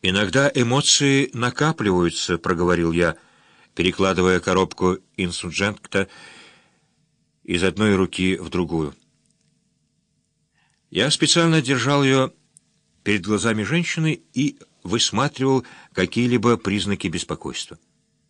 «Иногда эмоции накапливаются», — проговорил я, перекладывая коробку инсурджента из одной руки в другую. Я специально держал ее перед глазами женщины и высматривал какие-либо признаки беспокойства.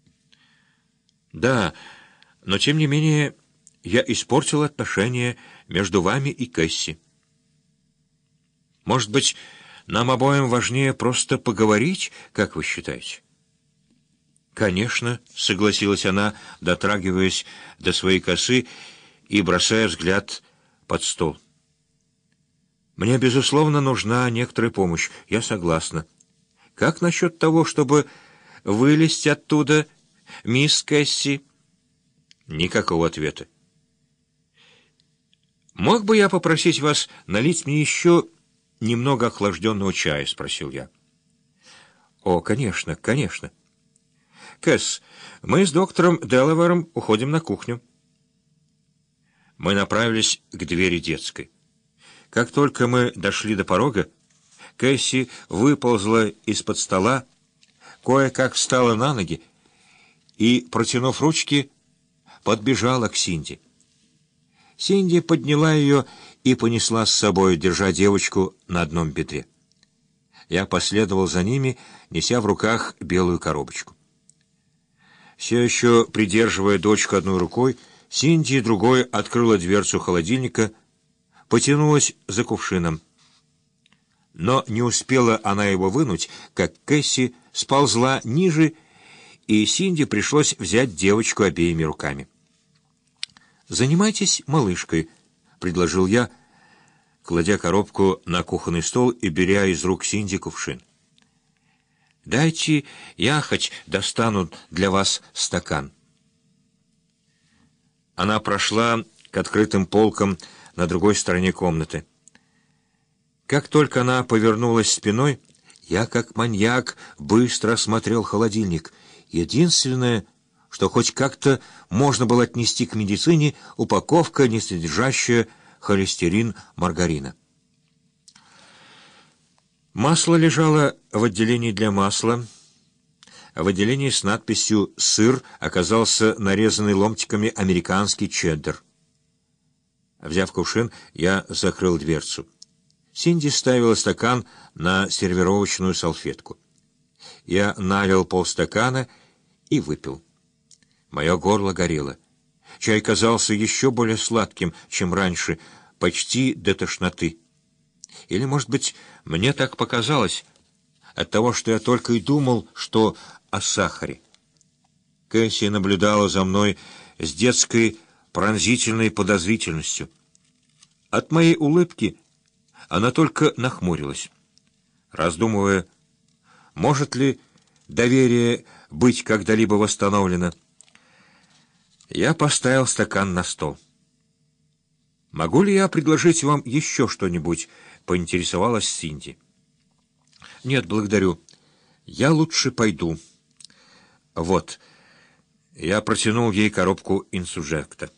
«Да, но тем не менее я испортил отношения между вами и Кэсси. Может быть, нам обоим важнее просто поговорить, как вы считаете?» «Конечно», — согласилась она, дотрагиваясь до своей косы и бросая взгляд под стол. «Мне, безусловно, нужна некоторая помощь. Я согласна. Как насчет того, чтобы вылезть оттуда, мисс Кэсси?» Никакого ответа. «Мог бы я попросить вас налить мне еще немного охлажденного чая?» — спросил я. «О, конечно, конечно. Кэс, мы с доктором Делавером уходим на кухню». Мы направились к двери детской. Как только мы дошли до порога, Кэсси выползла из-под стола, кое-как встала на ноги и, протянув ручки, подбежала к Синди. Синди подняла ее и понесла с собой, держа девочку на одном бедре. Я последовал за ними, неся в руках белую коробочку. Все еще придерживая дочку одной рукой, Синди другой открыла дверцу холодильника, потянулась за кувшином. Но не успела она его вынуть, как Кэсси сползла ниже, и Синди пришлось взять девочку обеими руками. «Занимайтесь малышкой», — предложил я, кладя коробку на кухонный стол и беря из рук Синди кувшин. «Дайте я хоть достану для вас стакан». Она прошла к открытым полкам на другой стороне комнаты. Как только она повернулась спиной, я, как маньяк, быстро осмотрел холодильник. Единственное, что хоть как-то можно было отнести к медицине, упаковка, не содержащая холестерин маргарина. Масло лежало в отделении для масла. В отделении с надписью «Сыр» оказался нарезанный ломтиками американский чеддер. Взяв кувшин, я закрыл дверцу. Синди ставила стакан на сервировочную салфетку. Я налил полстакана и выпил. Мое горло горело. Чай казался еще более сладким, чем раньше, почти до тошноты. Или, может быть, мне так показалось, от того, что я только и думал, что о сахаре. Кэсси наблюдала за мной с детской пронзительной подозрительностью. От моей улыбки она только нахмурилась, раздумывая, может ли доверие быть когда-либо восстановлено. Я поставил стакан на стол. «Могу ли я предложить вам еще что-нибудь?» — поинтересовалась Синди. «Нет, благодарю. Я лучше пойду». «Вот». Я протянул ей коробку инсурджента.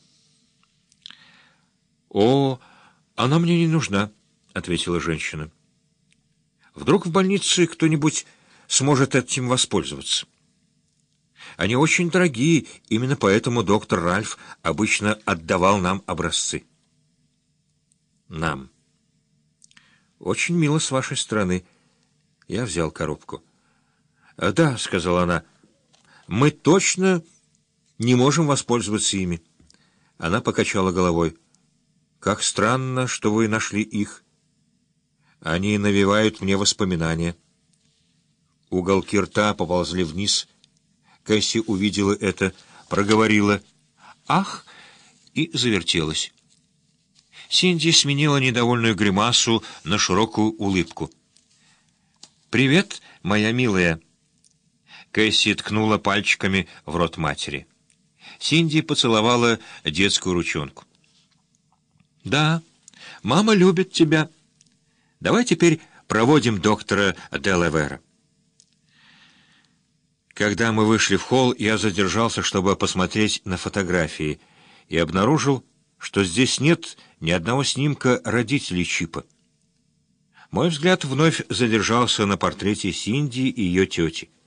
«О, она мне не нужна», — ответила женщина. «Вдруг в больнице кто-нибудь сможет этим воспользоваться? Они очень дорогие, именно поэтому доктор Ральф обычно отдавал нам образцы». «Нам. Очень мило с вашей стороны». Я взял коробку. «Да», — сказала она, — «мы точно не можем воспользоваться ими». Она покачала головой. «Как странно, что вы нашли их. Они навевают мне воспоминания». Уголки рта поползли вниз. Кэсси увидела это, проговорила «Ах!» и завертелась. Синди сменила недовольную гримасу на широкую улыбку. «Привет, моя милая!» Кэсси ткнула пальчиками в рот матери. Синди поцеловала детскую ручонку. «Да, мама любит тебя. Давай теперь проводим доктора Делавера». Когда мы вышли в холл, я задержался, чтобы посмотреть на фотографии, и обнаружил, что здесь нет ни одного снимка родителей Чипа. Мой взгляд вновь задержался на портрете Синди и ее тети.